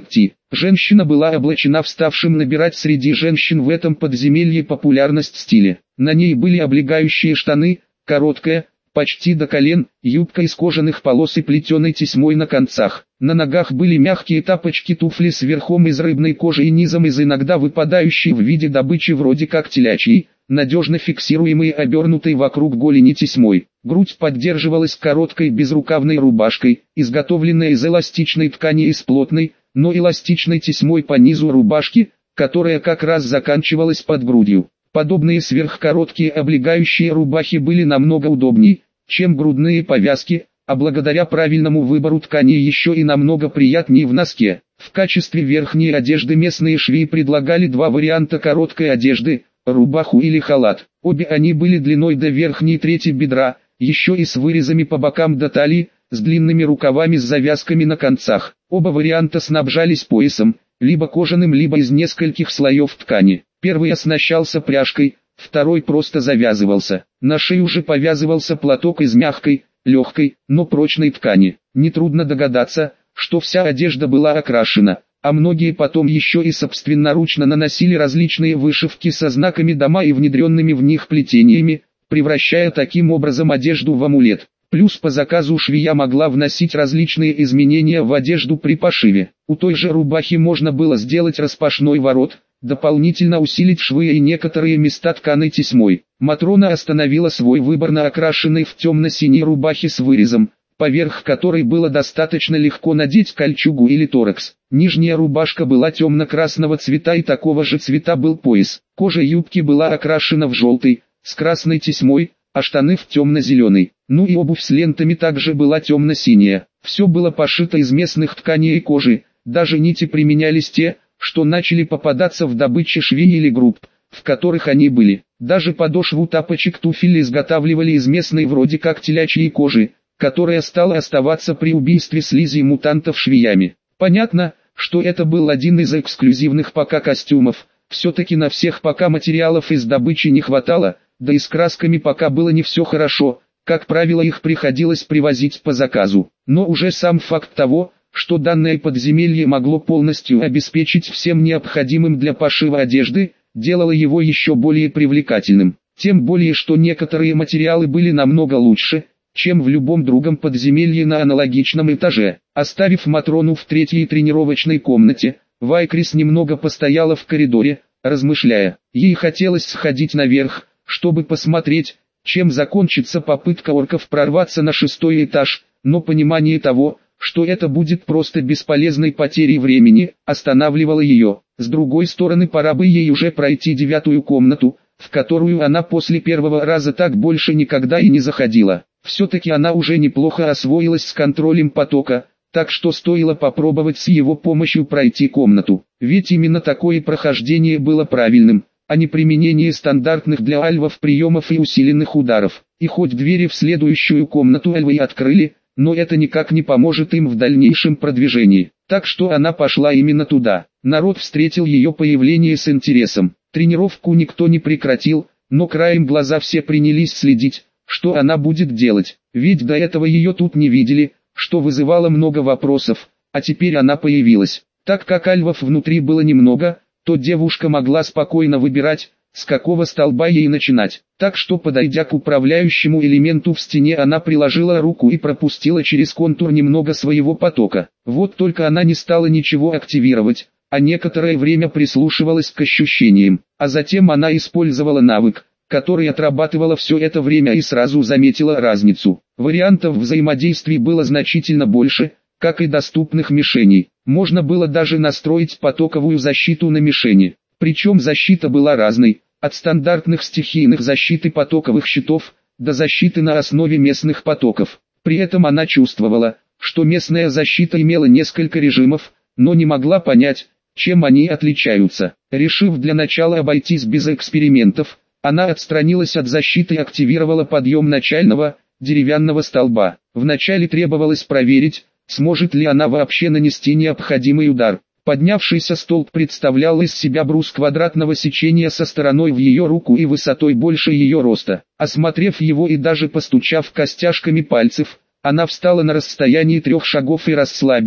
Женщина была облачена в ставшем набирать среди женщин в этом подземелье популярность стиле. На ней были облегающие штаны, короткая, почти до колен, юбка из кожаных полос и плетеной тесьмой на концах. На ногах были мягкие тапочки-туфли с верхом из рыбной кожи и низом из иногда выпадающей в виде добычи вроде как телячьей, надежно фиксируемые обернутой вокруг голени тесьмой. Грудь поддерживалась короткой безрукавной рубашкой, изготовленной из эластичной ткани и с плотной, но эластичной тесьмой по низу рубашки, которая как раз заканчивалась под грудью. Подобные сверхкороткие облегающие рубахи были намного удобнее, чем грудные повязки, а благодаря правильному выбору ткани еще и намного приятнее в носке. В качестве верхней одежды местные швеи предлагали два варианта короткой одежды – рубаху или халат. Обе они были длиной до верхней трети бедра, еще и с вырезами по бокам до талии, с длинными рукавами с завязками на концах. Оба варианта снабжались поясом, либо кожаным, либо из нескольких слоев ткани. Первый оснащался пряжкой, второй просто завязывался. На шею же повязывался платок из мягкой, легкой, но прочной ткани. Нетрудно догадаться, что вся одежда была окрашена, а многие потом еще и собственноручно наносили различные вышивки со знаками дома и внедренными в них плетениями, превращая таким образом одежду в амулет. Плюс по заказу швея могла вносить различные изменения в одежду при пошиве. У той же рубахи можно было сделать распашной ворот, дополнительно усилить швы и некоторые места тканой тесьмой. Матрона остановила свой выбор на окрашенной в темно-синей рубахе с вырезом, поверх которой было достаточно легко надеть кольчугу или торакс. Нижняя рубашка была темно-красного цвета и такого же цвета был пояс. Кожа юбки была окрашена в желтый, с красной тесьмой, а штаны в темно-зеленый. Ну и обувь с лентами также была темно-синяя. Все было пошито из местных тканей и кожи, даже нити применялись те, что начали попадаться в добыче швей или групп, в которых они были. Даже подошву тапочек-туфель изготавливали из местной вроде как телячьей кожи, которая стала оставаться при убийстве слизи мутантов швеями. Понятно, что это был один из эксклюзивных пока костюмов, все-таки на всех пока материалов из добычи не хватало, да и с красками пока было не все хорошо, как правило их приходилось привозить по заказу. Но уже сам факт того, что данное подземелье могло полностью обеспечить всем необходимым для пошива одежды, делало его еще более привлекательным. Тем более, что некоторые материалы были намного лучше, чем в любом другом подземелье на аналогичном этаже. Оставив Матрону в третьей тренировочной комнате, Вайкрис немного постояла в коридоре, размышляя. Ей хотелось сходить наверх, чтобы посмотреть, чем закончится попытка орков прорваться на шестой этаж, но понимание того, что это будет просто бесполезной потерей времени, останавливало ее. С другой стороны, пора бы ей уже пройти девятую комнату, в которую она после первого раза так больше никогда и не заходила. Все-таки она уже неплохо освоилась с контролем потока, так что стоило попробовать с его помощью пройти комнату. Ведь именно такое прохождение было правильным, а не применение стандартных для альвов приемов и усиленных ударов. И хоть двери в следующую комнату альвы и открыли, но это никак не поможет им в дальнейшем продвижении. Так что она пошла именно туда. Народ встретил ее появление с интересом. Тренировку никто не прекратил, но краем глаза все принялись следить, что она будет делать. Ведь до этого ее тут не видели, что вызывало много вопросов, а теперь она появилась. Так как альвов внутри было немного, то девушка могла спокойно выбирать, с какого столба ей начинать. Так что, подойдя к управляющему элементу в стене, она приложила руку и пропустила через контур немного своего потока. Вот только она не стала ничего активировать, а некоторое время прислушивалась к ощущениям. А затем она использовала навык, который отрабатывала все это время, и сразу заметила разницу. Вариантов взаимодействий было значительно больше, как и доступных мишеней. Можно было даже настроить потоковую защиту на мишени. Причем защита была разной, от стандартных стихийных защит и потоковых щитов, до защиты на основе местных потоков. При этом она чувствовала, что местная защита имела несколько режимов, но не могла понять, чем они отличаются. Решив для начала обойтись без экспериментов, она отстранилась от защиты и активировала подъем начального, деревянного столба. Вначале требовалось проверить, сможет ли она вообще нанести необходимый удар. Поднявшийся столб представлял из себя брус квадратного сечения со стороной в ее руку и высотой больше ее роста. Осмотрев его и даже постучав костяшками пальцев, она встала на расстоянии трех шагов и расслабилась,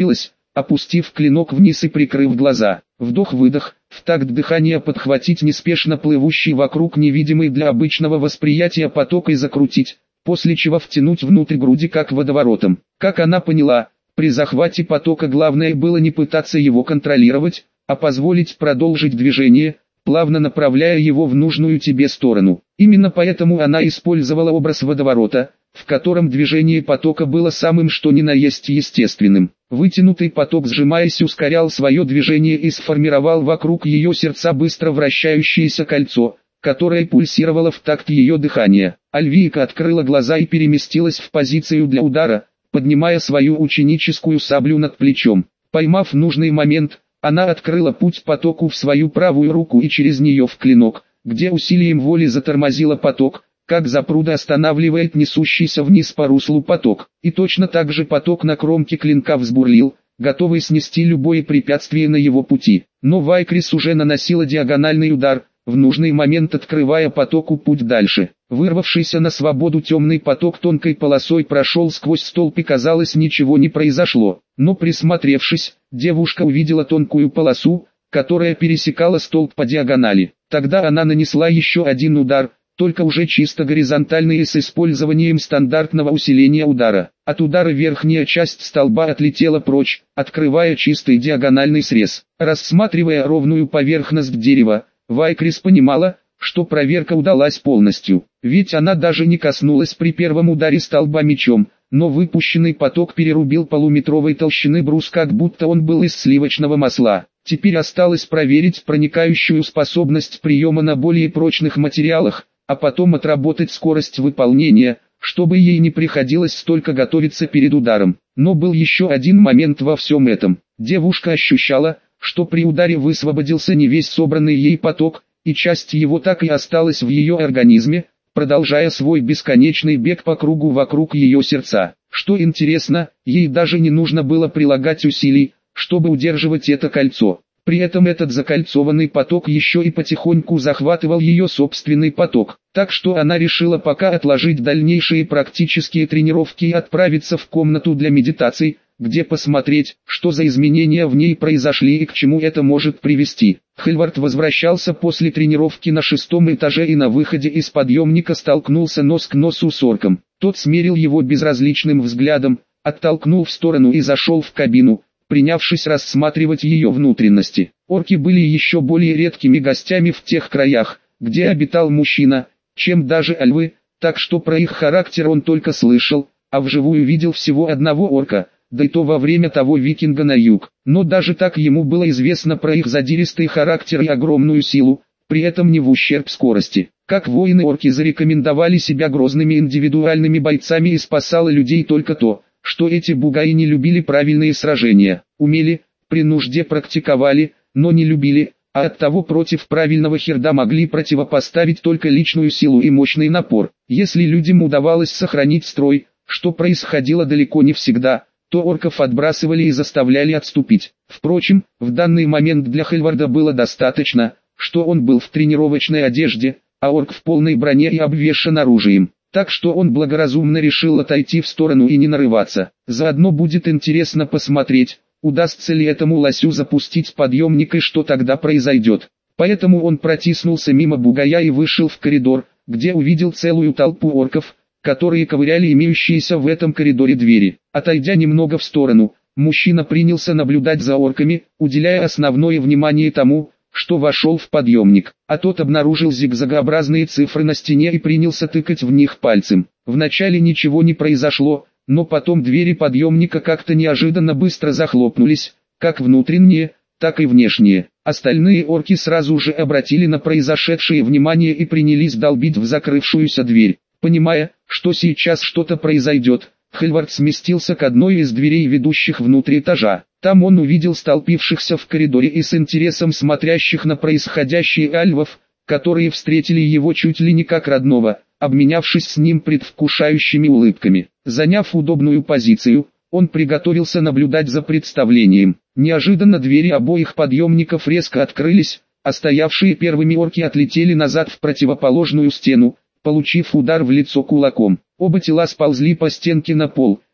опустив клинок вниз и прикрыв глаза. Вдох-выдох, в такт дыхания подхватить неспешно плывущий вокруг невидимый для обычного восприятия поток и закрутить, после чего втянуть внутрь груди как водоворотом. Как она поняла, при захвате потока главное было не пытаться его контролировать, а позволить продолжить движение, плавно направляя его в нужную тебе сторону. Именно поэтому она использовала образ водоворота, в котором движение потока было самым что ни на есть естественным. Вытянутый поток, сжимаясь, ускорял свое движение и сформировал вокруг ее сердца быстро вращающееся кольцо, которое пульсировало в такт ее дыхания. Альвийка открыла глаза и переместилась в позицию для удара, поднимая свою ученическую саблю над плечом. Поймав нужный момент, она открыла путь потоку в свою правую руку и через нее в клинок, где усилием воли затормозила поток, как запруда останавливает несущийся вниз по руслу поток. И точно так же поток на кромке клинка взбурлил, готовый снести любое препятствие на его пути. Но Вайкрис уже наносила диагональный удар, в нужный момент открывая потоку путь дальше. Вырвавшийся на свободу темный поток тонкой полосой прошел сквозь столб и казалось ничего не произошло. Но присмотревшись, девушка увидела тонкую полосу, которая пересекала столб по диагонали. Тогда она нанесла еще один удар, только уже чисто горизонтальный и с использованием стандартного усиления удара. От удара верхняя часть столба отлетела прочь, открывая чистый диагональный срез. Рассматривая ровную поверхность дерева, Вайкрис понимала, что проверка удалась полностью, ведь она даже не коснулась при первом ударе столба мечом, но выпущенный поток перерубил полуметровой толщины брус, как будто он был из сливочного масла. Теперь осталось проверить проникающую способность приема на более прочных материалах, а потом отработать скорость выполнения, чтобы ей не приходилось столько готовиться перед ударом. Но был еще один момент во всем этом. Девушка ощущала, что при ударе высвободился не весь собранный ей поток, и часть его так и осталась в ее организме, продолжая свой бесконечный бег по кругу вокруг ее сердца. Что интересно, ей даже не нужно было прилагать усилий, чтобы удерживать это кольцо. При этом этот закольцованный поток еще и потихоньку захватывал ее собственный поток. Так что она решила пока отложить дальнейшие практические тренировки и отправиться в комнату для медитаций, где посмотреть, что за изменения в ней произошли и к чему это может привести. Хельвард возвращался после тренировки на шестом этаже и на выходе из подъемника столкнулся нос к носу с орком. Тот смерил его безразличным взглядом, оттолкнул в сторону и зашел в кабину, принявшись рассматривать ее внутренности. Орки были еще более редкими гостями в тех краях, где обитал мужчина, чем даже альвы, так что про их характер он только слышал, а вживую видел всего одного орка, да и то во время того викинга на юг. Но даже так ему было известно про их задиристый характер и огромную силу, при этом не в ущерб скорости. Как воины орки зарекомендовали себя грозными индивидуальными бойцами и спасало людей только то, что эти бугаи не любили правильные сражения, умели, при нужде практиковали, но не любили, а оттого против правильного херда могли противопоставить только личную силу и мощный напор. Если людям удавалось сохранить строй, что происходило далеко не всегда, то орков отбрасывали и заставляли отступить. Впрочем, в данный момент для Хельварда было достаточно, что он был в тренировочной одежде, а орк в полной броне и обвешан оружием. Так что он благоразумно решил отойти в сторону и не нарываться. Заодно будет интересно посмотреть, удастся ли этому лосю запустить подъемник и что тогда произойдет. Поэтому он протиснулся мимо бугая и вышел в коридор, где увидел целую толпу орков, которые ковыряли имеющиеся в этом коридоре двери. Отойдя немного в сторону, мужчина принялся наблюдать за орками, уделяя основное внимание тому, что вошел в подъемник, а тот обнаружил зигзагообразные цифры на стене и принялся тыкать в них пальцем. Вначале ничего не произошло, но потом двери подъемника как-то неожиданно быстро захлопнулись, как внутренние, так и внешние. Остальные орки сразу же обратили на произошедшее внимание и принялись долбить в закрывшуюся дверь. Понимая, что сейчас что-то произойдет, Хельвард сместился к одной из дверей, ведущих внутрь этажа. Там он увидел столпившихся в коридоре и с интересом смотрящих на происходящее альвов, которые встретили его чуть ли не как родного, обменявшись с ним предвкушающими улыбками. Заняв удобную позицию, он приготовился наблюдать за представлением. Неожиданно двери обоих подъемников резко открылись, а стоявшие первыми орки отлетели назад в противоположную стену, получив удар в лицо кулаком. Оба тела сползли по стенке на пол,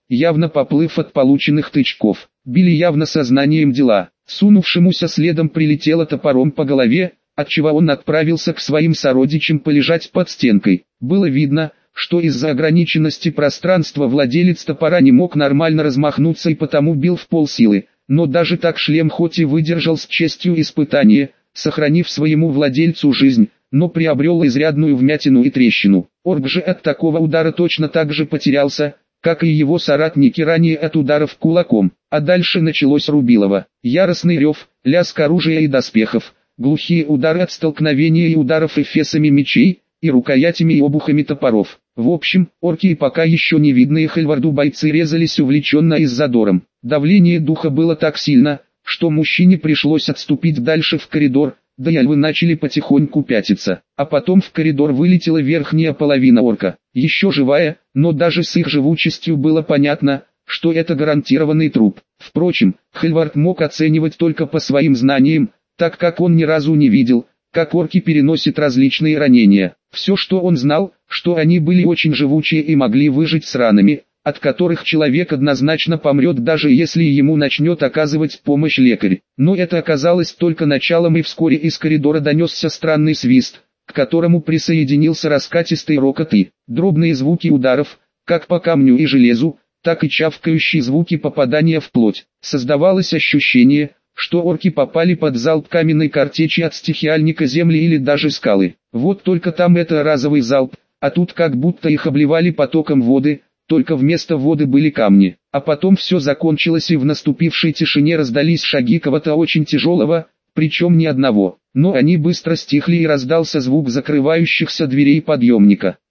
явно поплыв от полученных тычков. Били явно сознанием дела. Сунувшемуся следом прилетело топором по голове, отчего он отправился к своим сородичам полежать под стенкой. Было видно, что из-за ограниченности пространства владелец топора не мог нормально размахнуться и потому бил в полсилы. Но даже так шлем хоть и выдержал с честью испытание, сохранив своему владельцу жизнь, но приобрел изрядную вмятину и трещину. Орк же от такого удара точно так же потерялся, как и его соратники ранее от ударов кулаком. А дальше началось рубилово. Яростный рев, лязг оружия и доспехов, глухие удары от столкновения и ударов эфесами мечей, и рукоятями и обухами топоров. В общем, орки и пока еще не видные Хельварду бойцы резались увлеченно и с задором. Давление духа было так сильно, что мужчине пришлось отступить дальше в коридор, да и альвы начали потихоньку пятиться. А потом в коридор вылетела верхняя половина орка. Еще живая, но даже с их живучестью было понятно, что это гарантированный труп. Впрочем, Хельвард мог оценивать только по своим знаниям, так как он ни разу не видел, как орки переносят различные ранения. Все, что он знал, что они были очень живучие и могли выжить с ранами, от которых человек однозначно помрет, даже если ему начнет оказывать помощь лекарь. Но это оказалось только началом, и вскоре из коридора донесся странный свист, к которому присоединился раскатистый рокот и дробные звуки ударов, как по камню и железу, так и чавкающие звуки попадания в плоть. Создавалось ощущение, что орки попали под залп каменной картечи от стихиальника земли или даже скалы. Вот только там это разовый залп, а тут как будто их обливали потоком воды, только вместо воды были камни. А потом все закончилось, и в наступившей тишине раздались шаги кого-то очень тяжелого, причем не одного. Но они быстро стихли, и раздался звук закрывающихся дверей подъемника.